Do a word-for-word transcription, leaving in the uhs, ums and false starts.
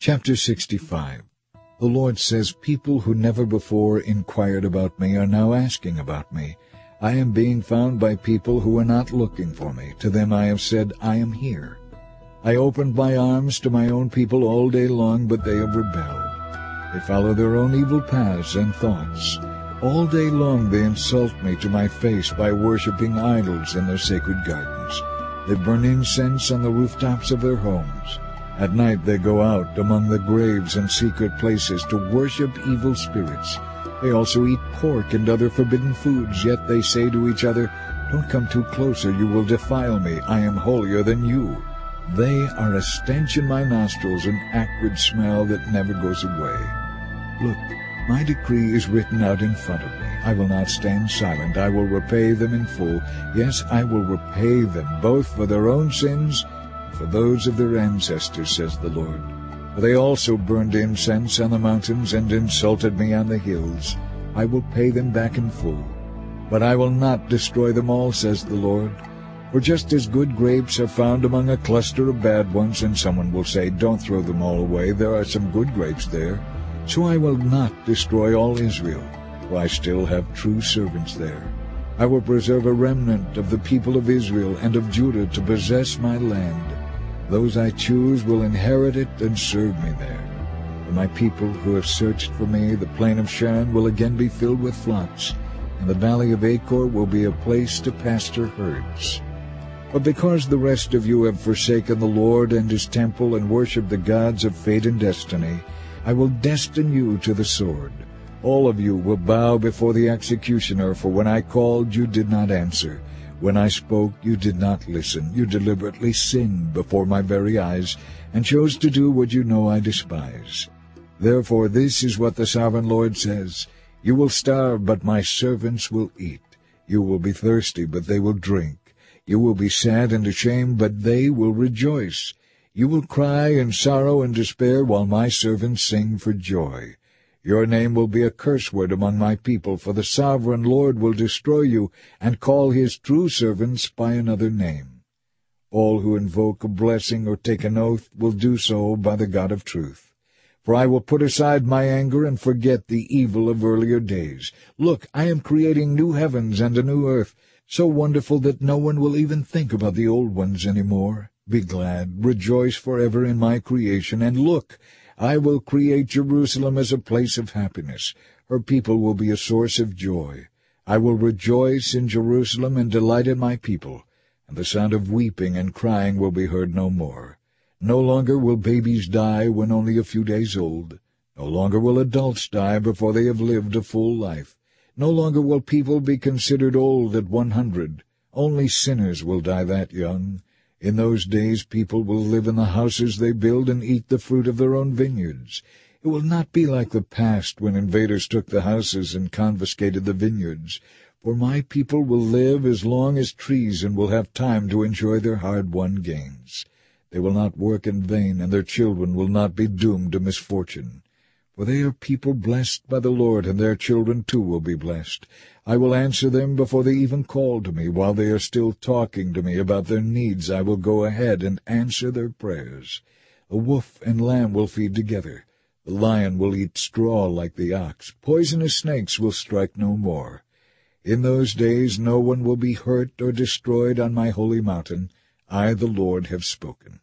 Chapter sixty-five. The Lord says, people who never before inquired about me are now asking about me. I am being found by people who are not looking for me. To them I have said, I am here. I opened my arms to my own people all day long, but they have rebelled. They follow their own evil paths and thoughts. All day long they insult me to my face by worshipping idols in their sacred gardens. They burn incense on the rooftops of their homes. At night they go out among the graves and secret places to worship evil spirits. They also eat pork and other forbidden foods, yet they say to each other, Don't come too close or you will defile me. I am holier than you. They are a stench in my nostrils, an acrid smell that never goes away. Look, my decree is written out in front of me. I will not stand silent. I will repay them in full. Yes, I will repay them, both for their own sins and for those of their ancestors, says the Lord. For they also burned incense on the mountains and insulted me on the hills. I will pay them back in full. But I will not destroy them all, says the Lord. For just as good grapes are found among a cluster of bad ones, and someone will say, Don't throw them all away, there are some good grapes there, so I will not destroy all Israel, for I still have true servants there. I will preserve a remnant of the people of Israel and of Judah to possess my land. Those I choose will inherit it and serve me there. For my people who have searched for me, the plain of Sharon will again be filled with flocks, and the valley of Achor will be a place to pasture herds. But because the rest of you have forsaken the Lord and his temple and worshipped the gods of fate and destiny, I will destine you to the sword. All of you will bow before the executioner, for when I called you did not answer. When I spoke, you did not listen. You deliberately sinned before my very eyes, and chose to do what you know I despise. Therefore this is what the Sovereign Lord says, You will starve, but my servants will eat. You will be thirsty, but they will drink. You will be sad and ashamed, but they will rejoice. You will cry in sorrow and despair, while my servants sing for joy. Your name will be a curse word among my people, for the Sovereign Lord will destroy you and call his true servants by another name. All who invoke a blessing or take an oath will do so by the God of truth. For I will put aside my anger and forget the evil of earlier days. Look, I am creating new heavens and a new earth, so wonderful that no one will even think about the old ones any more. Be glad, rejoice forever in my creation, and look, I will create Jerusalem as a place of happiness. Her people will be a source of joy. I will rejoice in Jerusalem and delight in my people, and the sound of weeping and crying will be heard no more. No longer will babies die when only a few days old. No longer will adults die before they have lived a full life. No longer will people be considered old at one hundred. Only sinners will die that young. In those days people will live in the houses they build and eat the fruit of their own vineyards. It will not be like the past when invaders took the houses and confiscated the vineyards. For my people will live as long as trees and will have time to enjoy their hard-won gains. They will not work in vain, and their children will not be doomed to misfortune. For they are people blessed by the Lord, and their children too will be blessed. I will answer them before they even call to me. While they are still talking to me about their needs, I will go ahead and answer their prayers. A wolf and lamb will feed together. The lion will eat straw like the ox. Poisonous snakes will strike no more. In those days no one will be hurt or destroyed on my holy mountain. I, the Lord, have spoken.